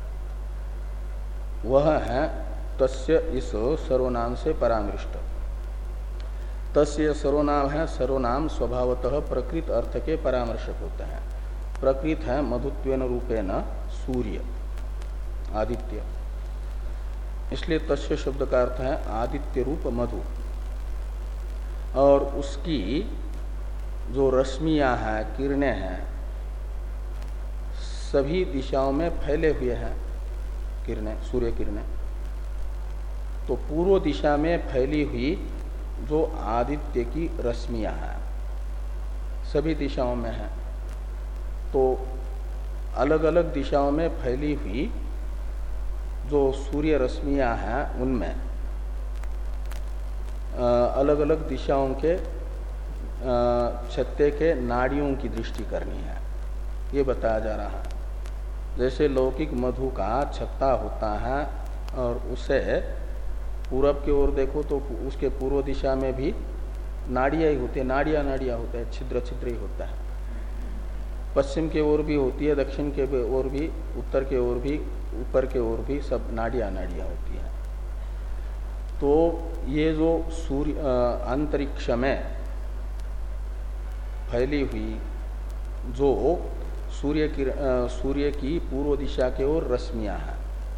वह है तस्य, इस सर्वनाम से परामृष्ट। तस्य सर्वनाम है, सर्वनाम स्वभावतः प्रकृत अर्थ के परामर्शक होते हैं। प्रकृत है मधुत्वेन रूपेण सूर्य आदित्य, इसलिए तस्य शब्द का अर्थ है आदित्य रूप मधु। और उसकी जो रश्मियां हैं, किरणें हैं, सभी दिशाओं में फैले हुए हैं किरणें, सूर्य किरणें। तो पूर्व दिशा में फैली हुई जो आदित्य की रश्मियां हैं सभी दिशाओं में है, तो अलग अलग दिशाओं में फैली हुई जो सूर्य रश्मियां हैं उनमें अलग अलग दिशाओं के छत्ते के नाड़ियों की दृष्टि करनी है, ये बताया जा रहा है। जैसे लौकिक मधु का छत्ता होता है और उसे पूरब की ओर देखो तो उसके पूर्व दिशा में भी नाड़ियाँ ही होती है, नाड़ियाँ नाड़ियाँ होता है, छिद्र छिद्र ही होता है। पश्चिम के ओर भी होती है, दक्षिण के ओर भी, उत्तर के ओर भी, ऊपर के ओर भी सब नाड़ियाँ नाड़ियाँ होती हैं। तो ये जो सूर्य अंतरिक्ष में फैली हुई जो सूर्य की सूर्य की पूर्व दिशा के ओर रश्मियां हैं,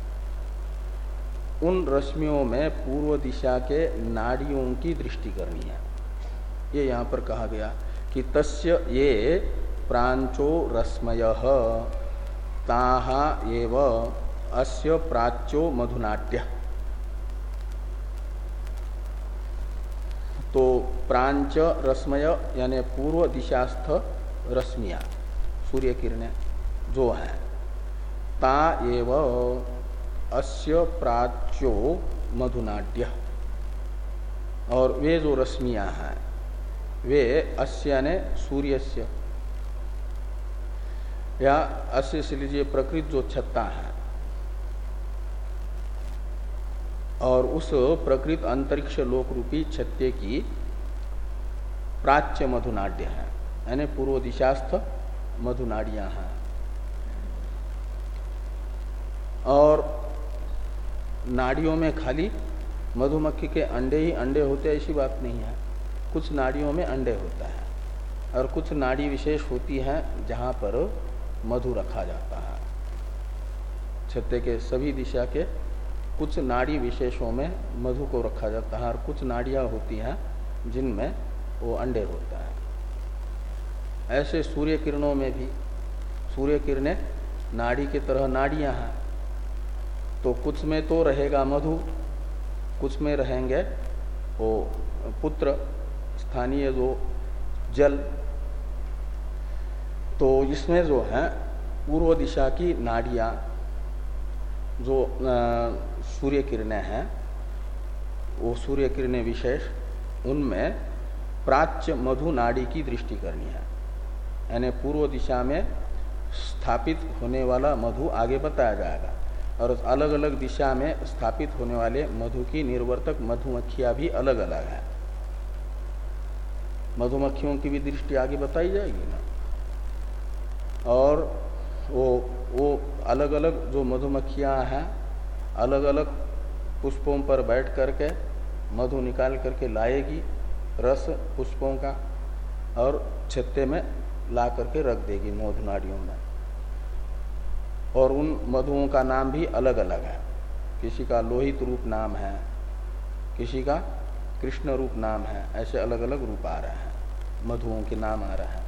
उन रश्मियों में पूर्व दिशा के नाड़ियों की दृष्टि करनी है। ये यहाँ पर कहा गया कि तस्य ये प्रांचो रश्मयः ताहा एव अस्य प्राच्यो मधुनाट्य। तो प्रांच रश्मय यानी पूर्व दिशास्थ रश्मियां सूर्य किरणें जो हैं, ता एव अस्य प्राच्यो मधुनाट्य, और वे जो रश्मियां हैं वे अस्य ने सूर्यस्य, या अस्य से लीजिए प्रकृत जो छत्ता है और उस प्रकृत अंतरिक्ष लोक रूपी छत्ते की प्राच्य मधुनाड्य है, यानी पूर्व दिशास्थ मधुनाड़ियां हैं। और नाड़ियों में खाली मधुमक्खी के अंडे ही अंडे होते हैं ऐसी बात नहीं है, कुछ नाड़ियों में अंडे होता है और कुछ नाड़ी विशेष होती हैं जहां पर मधु रखा जाता है। छत्ते के सभी दिशा के कुछ नाड़ी विशेषों में मधु को रखा जाता है और कुछ नाड़ियां होती हैं जिनमें वो अंडे होता है। ऐसे सूर्य किरणों में भी सूर्य किरणें नाड़ी की तरह नाड़ियां हैं, तो कुछ में तो रहेगा मधु, कुछ में रहेंगे वो पुत्र स्थानीय जो जल। तो इसमें जो है पूर्व दिशा की नाड़ियां जो सूर्य किरणें हैं, वो सूर्य किरणें विशेष, उनमें प्राच्य मधु नाड़ी की दृष्टि करनी है, यानी पूर्व दिशा में स्थापित होने वाला मधु आगे बताया जाएगा। और अलग अलग दिशा में स्थापित होने वाले मधु की निर्वर्तक मधुमक्खियां भी अलग अलग हैं। मधुमक्खियों की भी दृष्टि आगे बताई जाएगी ना। और वो वो अलग अलग जो मधुमक्खियां हैं अलग अलग पुष्पों पर बैठ करके मधु निकाल करके लाएगी, रस पुष्पों का, और छत्ते में ला करके रख देगी मधु नाड़ियों में। और उन मधुओं का नाम भी अलग अलग है, किसी का लोहित रूप नाम है, किसी का कृष्ण रूप नाम है, ऐसे अलग अलग रूप आ रहे हैं, मधुओं के नाम आ रहे हैं।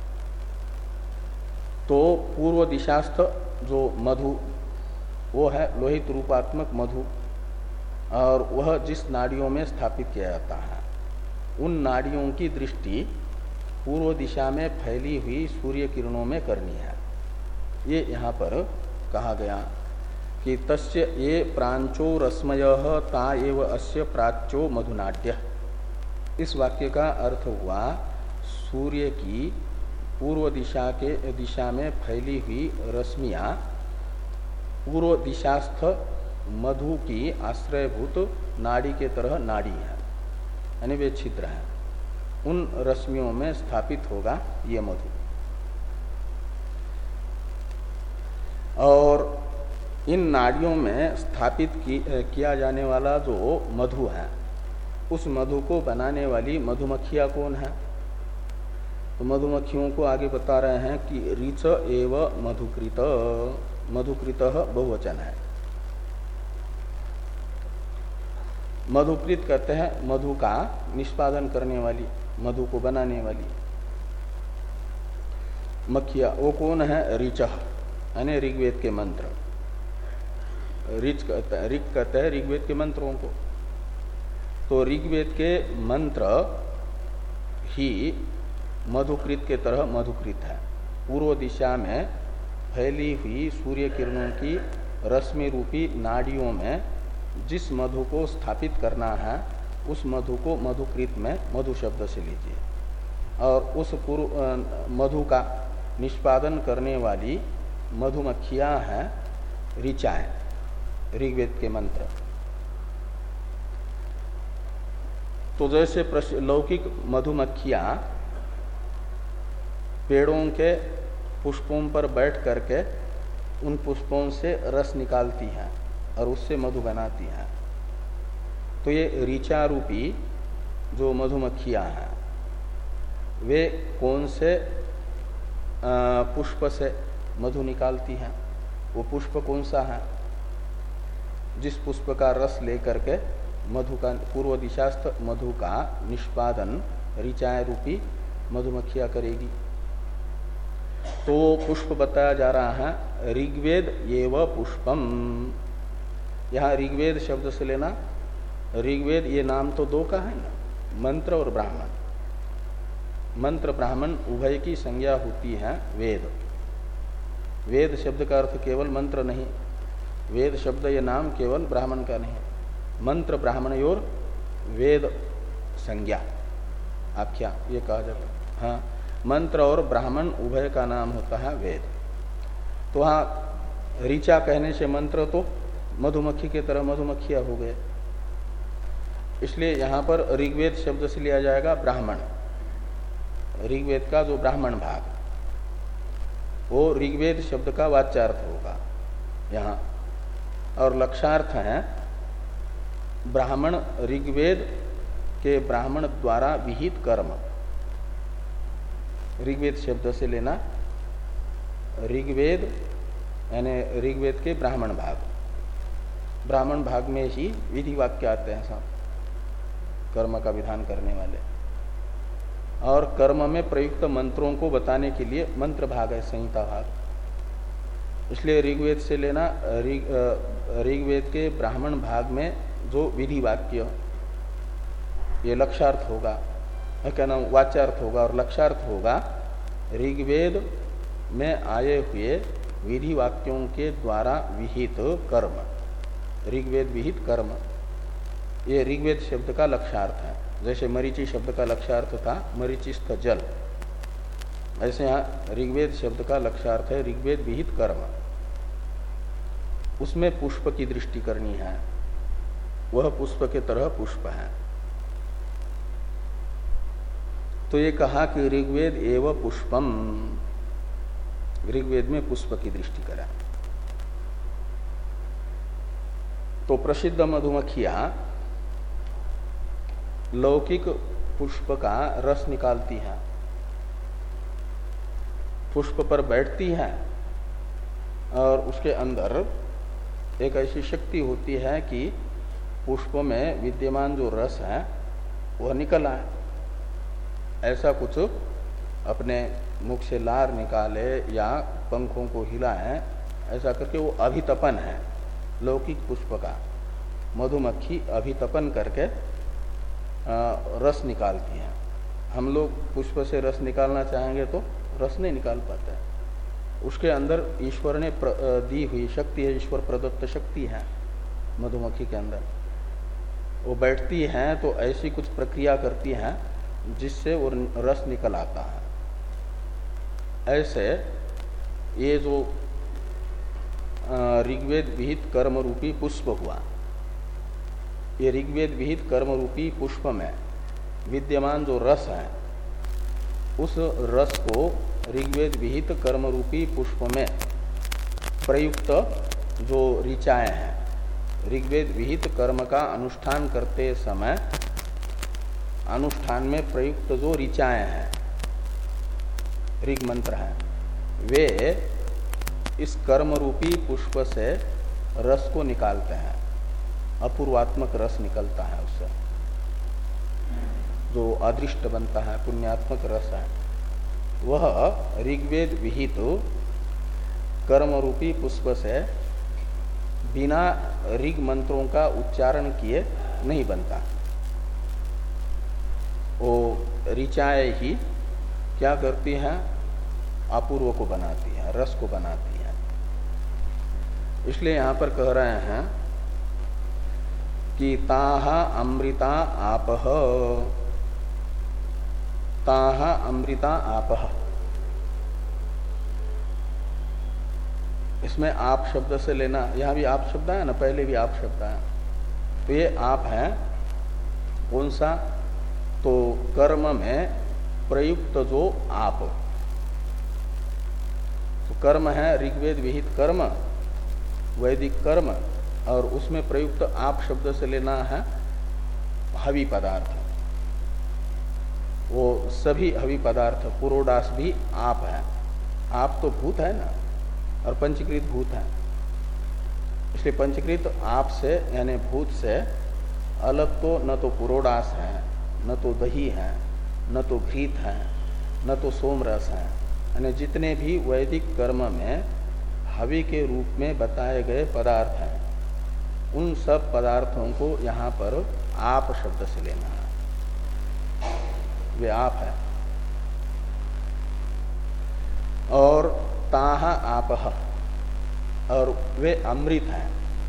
तो पूर्व दिशास्थ जो मधु वो है लोहित रूपात्मक मधु, और वह जिस नाड़ियों में स्थापित किया जाता है उन नाड़ियों की दृष्टि पूर्व दिशा में फैली हुई सूर्य किरणों में करनी है। ये यहाँ पर कहा गया कि तस्य ये प्रांचो रश्मयः ता एव अस्य प्राच्यो मधुनाट्य। इस वाक्य का अर्थ हुआ सूर्य की पूर्व दिशा के दिशा में फैली हुई रश्मियां पूर्व दिशास्थ मधु की आश्रयभूत नाड़ी के तरह नाड़ी है, यानी वे छिद्र है, उन रश्मियों में स्थापित होगा ये मधु। और इन नाड़ियों में स्थापित की, किया जाने वाला जो मधु है, उस मधु को बनाने वाली मधुमक्खियां कौन है? तो मधुमक्खियों को आगे बता रहे हैं कि ऋच एव मधुकृत, मधुकृत बहुवचन है। मधुकृत कहते हैं मधु का निष्पादन करने वाली, मधु को बनाने वाली मक्खिया। वो कौन है? ऋच, यानी ऋग्वेद के मंत्र। ऋच कहते हैं, ऋग कहते हैं ऋग्वेद के मंत्रों को। तो ऋग्वेद के मंत्र ही मधुकृत के तरह मधुकृत है। पूर्व दिशा में फैली हुई सूर्य किरणों की रश्मि रूपी नाड़ियों में जिस मधु को स्थापित करना है, उस मधु को मधुकृत में मधु शब्द से लीजिए। और उस पूर्व मधु का निष्पादन करने वाली मधुमक्खियां हैं ऋचाएं, ऋग्वेद के मंत्र। तो जैसे लौकिक मधुमक्खियां पेड़ों के पुष्पों पर बैठ करके उन पुष्पों से रस निकालती हैं और उससे मधु बनाती हैं, तो ये ऋचा रूपी जो मधुमक्खियां हैं वे कौन से पुष्प से मधु निकालती हैं? वो पुष्प कौन सा है? जिस पुष्प का रस लेकर के मधु का पूर्व दिशास्थ मधु का निष्पादन ऋचाएं रूपी मधुमक्खियां करेगी। तो पुष्प बताया जा रहा है ऋग्वेद एव पुष्पम। यहाँ ऋग्वेद शब्द से लेना, ऋग्वेद ये नाम तो दो का है ना, मंत्र और ब्राह्मण। मंत्र ब्राह्मण उभय की संज्ञा होती है वेद। वेद शब्द का अर्थ केवल मंत्र नहीं, वेद शब्द ये नाम केवल ब्राह्मण का नहीं, मंत्र ब्राह्मणयोर वेद संज्ञा आख्या ये कहा जाता है। हाँ, मंत्र और ब्राह्मण उभय का नाम होता है वेद। तो वहाँ ऋचा कहने से मंत्र तो मधुमक्खी के तरह मधुमक्खियां हो गए, इसलिए यहाँ पर ऋग्वेद शब्द से लिया जाएगा ब्राह्मण। ऋग्वेद का जो ब्राह्मण भाग वो ऋग्वेद शब्द का वाच्यार्थ होगा यहाँ, और लक्षार्थ है ब्राह्मण ऋग्वेद के ब्राह्मण द्वारा विहित कर्म। ऋग्वेद शब्द से लेना ऋग्वेद यानी ऋग्वेद के ब्राह्मण भाग, ब्राह्मण भाग में ही विधि वाक्य आते हैं सब कर्म का विधान करने वाले, और कर्म में प्रयुक्त मंत्रों को बताने के लिए मंत्र भाग है संहिता भाग। इसलिए ऋग्वेद से लेना ऋग्वेद के ब्राह्मण भाग में जो विधि वाक्य ये लक्षार्थ होगा, क्या नाम वाच्यार्थ होगा, और लक्षार्थ होगा ऋग्वेद में आए हुए विधि वाक्यों के द्वारा विहित कर्म, ऋग्वेद विहित कर्म, ये ऋग्वेद शब्द का लक्षार्थ है। जैसे मरीचि शब्द का लक्षार्थ था मरीचिस्थ जल, ऐसे यहाँ ऋग्वेद शब्द का लक्षार्थ है ऋग्वेद विहित कर्म। उसमें पुष्प की दृष्टि करनी है, वह पुष्प के तरह पुष्प है। तो ये कहा कि ऋग्वेद एव पुष्पम, ऋग्वेद में पुष्प की दृष्टि करा। तो प्रसिद्ध मधुमक्खियां लौकिक पुष्प का रस निकालती हैं, पुष्प पर बैठती हैं और उसके अंदर एक ऐसी शक्ति होती है कि पुष्प में विद्यमान जो रस है वह निकल आए। ऐसा कुछ अपने मुख से लार निकाले या पंखों को हिलाए, ऐसा करके वो अभितपन है लौकिक पुष्प का। मधुमक्खी अभितपन करके रस निकालती हैं। हम लोग पुष्प से रस निकालना चाहेंगे तो रस नहीं निकाल पाते हैं, उसके अंदर ईश्वर ने दी हुई शक्ति है, ईश्वर प्रदत्त शक्ति है मधुमक्खी के अंदर। वो बैठती हैं तो ऐसी कुछ प्रक्रिया करती हैं जिससे वो रस निकल आता है। ऐसे ये जो ऋग्वेद विहित कर्म रूपी पुष्प हुआ, ये ऋग्वेद विहित कर्म रूपी पुष्प में विद्यमान जो रस है, उस रस को ऋग्वेद विहित कर्म रूपी पुष्प में प्रयुक्त जो ऋचाएं हैं, ऋग्वेद विहित कर्म का अनुष्ठान करते समय अनुष्ठान में प्रयुक्त जो ऋचाएं हैं, ऋग मंत्र हैं, वे इस कर्म रूपी पुष्प से रस को निकालते हैं। अपूर्वात्मक रस निकलता है उससे, जो अदृष्ट बनता है, पुण्यात्मक रस है, वह ऋग्वेद विहित कर्म रूपी पुष्प से बिना ऋग मंत्रों का उच्चारण किए नहीं बनता। वो ऋचाएं ही क्या करती हैं? अपूर्व को बनाती है, रस को बनाती है। इसलिए यहां पर कह रहे हैं कि ताहा अमृता आपह, ताहा अमृता आपह। इसमें आप शब्द से लेना, यहां भी आप शब्द है ना, पहले भी आप शब्द है, तो ये आप है कौन सा? तो कर्म में प्रयुक्त जो आप, तो कर्म है ऋग्वेद विहित कर्म, वैदिक कर्म, और उसमें प्रयुक्त आप शब्द से लेना है हवि पदार्थ। वो सभी हवि पदार्थ, पुरोडास भी आप है। आप तो भूत है ना, और पंचकृत भूत है, इसलिए पंचकृत आप से यानी भूत से अलग तो न तो पुरोडास है, न तो दही है, न तो घृत है, न तो सोमरस है। यानी जितने भी वैदिक कर्म में हवि के रूप में बताए गए पदार्थ हैं, उन सब पदार्थों को यहाँ पर आप शब्द से लेना है, वे आप है। और ताहा आपह, और वे अमृत हैं।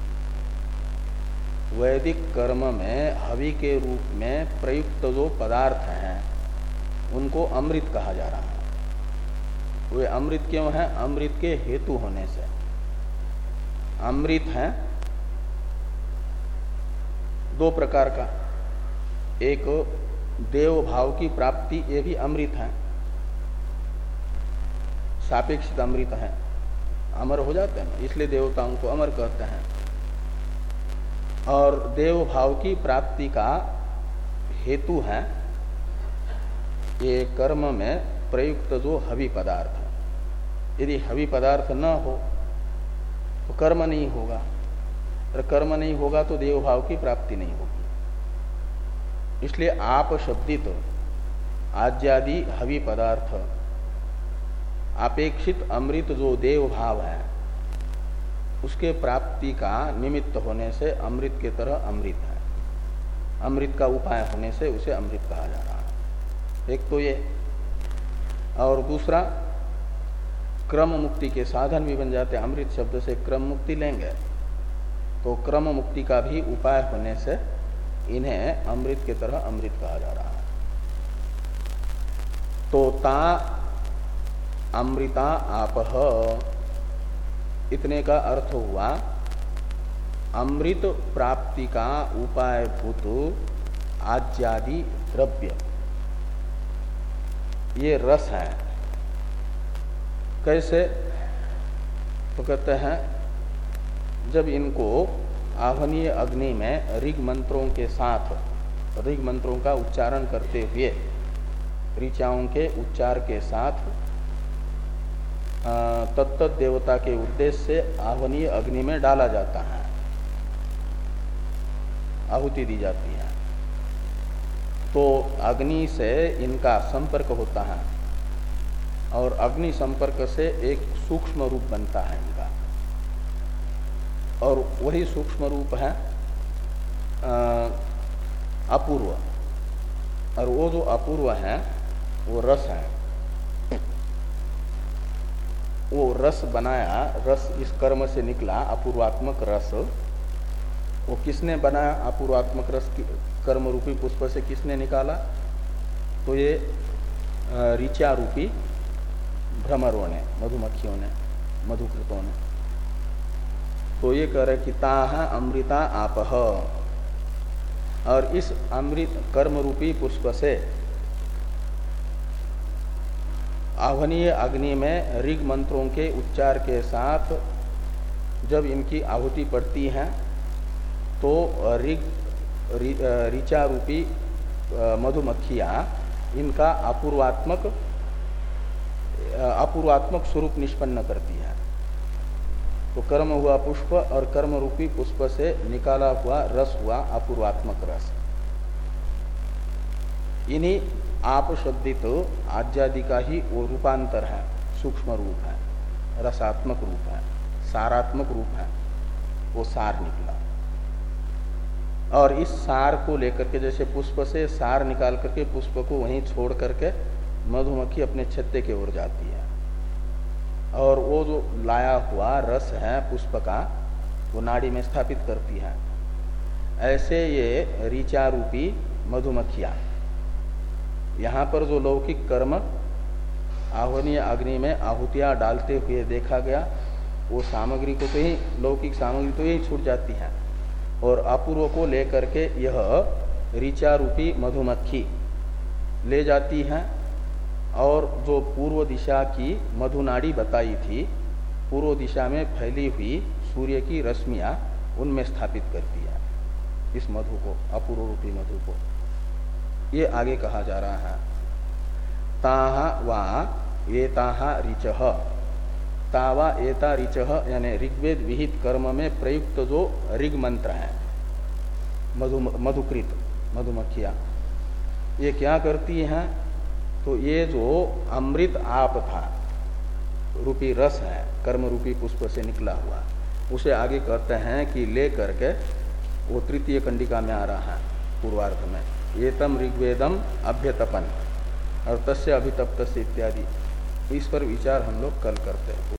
वैदिक कर्म में हवि के रूप में प्रयुक्त जो पदार्थ हैं उनको अमृत कहा जा रहा है। वे अमृत क्यों है? अमृत के हेतु होने से। अमृत है दो प्रकार का, एक देव भाव की प्राप्ति, ये भी अमृत है, सापेक्षित अमृत है, अमर हो जाते हैं, इसलिए देवताओं को अमर कहते हैं। और देव भाव की प्राप्ति का हेतु है ये कर्म में प्रयुक्त जो हवि पदार्थ। यदि हवि पदार्थ न हो तो कर्म नहीं होगा, और कर्म नहीं होगा तो देव भाव की प्राप्ति नहीं होगी। इसलिए आप शब्दित आज्यादि हवि पदार्थ, अपेक्षित अमृत जो देव भाव है, उसके प्राप्ति का निमित्त होने से अमृत के तरह अमृत है, अमृत का उपाय होने से उसे अमृत कहा जा रहा है। एक तो ये, और दूसरा क्रम मुक्ति के साधन भी बन जाते हैं। अमृत शब्द से क्रम मुक्ति लेंगे तो क्रम मुक्ति का भी उपाय होने से इन्हें अमृत के तरह अमृत कहा जा रहा है। तो ता अमृता आपह, इतने का अर्थ हुआ अमृत प्राप्ति का उपाय भूत आज्यादि द्रव्य, ये रस है। कैसे? तो कहते हैं जब इनको आह्वनीय अग्नि में ऋग मंत्रों के साथ, ऋग मंत्रों का उच्चारण करते हुए, ऋचाओं के उच्चार के साथ तत्त देवता के उद्देश्य से आह्वनीय अग्नि में डाला जाता है, आहुति दी जाती है, तो अग्नि से इनका संपर्क होता है, और अग्नि संपर्क से एक सूक्ष्म रूप बनता है इनका, और वही सूक्ष्म रूप है अपूर्व, और वो जो अपूर्व है वो रस है। वो रस बनाया, रस इस कर्म से निकला अपूर्वात्मक रस, वो किसने बनाया? अपूर्वात्मक रस कर्म रूपी पुष्प से किसने निकाला? तो ये ऋचा रूपी भ्रमरों ने, मधुमक्खियों ने, मधुकृतों ने। तो ये कह रहे कि ताहा अमृता आपह, और इस अमृत कर्म रूपी पुष्प से आह्वनीय अग्नि में ऋग मंत्रों के उच्चार के साथ जब इनकी आहुति पड़ती है तो ऋग ऋचा रूपी मधुमक्खियां इनका अपूर्वात्मक अपूर्वात्मक स्वरूप निष्पन्न करती है। तो कर्म हुआ पुष्प और कर्म रूपी पुष्प से निकाला हुआ रस हुआ अपूर्वात्मक रस। इन्हीं आप शब्दित तो आज्यादि का ही वो रूपांतर है, सूक्ष्म रूप है, रसात्मक रूप है, सारात्मक रूप है, वो सार निकला। और इस सार को लेकर के, जैसे पुष्प से सार निकाल करके पुष्प को वहीं छोड़ करके मधुमक्खी अपने छत्ते की ओर जाती है, और वो जो लाया हुआ रस है पुष्प का वो नाड़ी में स्थापित करती है। ऐसे ये ऋचा रूपी मधुमक्खियां, यहाँ पर जो लौकिक कर्म आह्वनीय अग्नि में आहुतियां डालते हुए देखा गया, वो सामग्री को तो ही, लौकिक सामग्री तो यही छूट जाती है, और अपूर्व को लेकर के यह ऋचा रूपी मधुमक्खी ले जाती है, और जो पूर्व दिशा की मधुनाड़ी बताई थी, पूर्व दिशा में फैली हुई सूर्य की रश्मियां उनमें स्थापित करती है इस मधु को, अपूर्व रूपी मधु को। ये आगे कहा जा रहा है, ताहा वा एताहा ऋचः, तावा एता ऋचः यानी ऋग्वेद विहित कर्म में प्रयुक्त जो ऋग मंत्र है, मधु मधुकृत मधुमक्खियां ये क्या करती हैं? तो ये जो अमृत आप था रूपी रस है, कर्म रूपी पुष्प से निकला हुआ, उसे आगे कहते हैं कि ले करके वो तृतीय कंडिका में आ रहा है पूर्वार्ध में, एतम ऋग्वेदम अभ्यतपन और तस्य अभितप्तस्य इत्यादि। इस पर विचार हम लोग कल करते हैं।